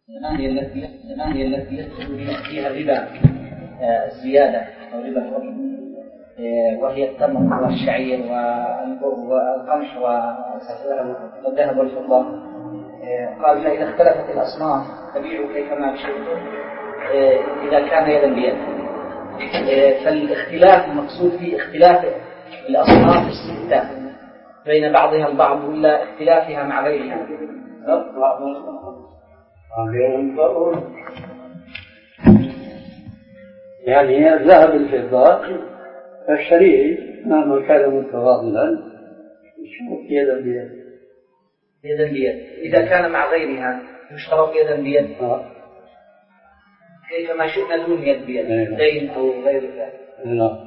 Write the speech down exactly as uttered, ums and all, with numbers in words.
ما هي التي ما هي التي يدخل فيها الربا زيادة أو ربا الفضل، وهي التمر والشعير والقمح والذهب والفضة. قال فإذا اختلفت الأصناف تبيعوا كيفما شئتم إذا كان يدا بيد. فالاختلاف المقصود فيه اختلاف الأصناف الستة بين بعضها البعض ولا اختلافها مع غيرها. يعني الذهب الفضة فالشريعي مهما كان متفاضلا يشترط يدا بيد. يدا بيد إذا كان مع غيرها يشترط يدا بيد. آه. كيف ما شئنا دون يد بيد دين أو غير ذلك.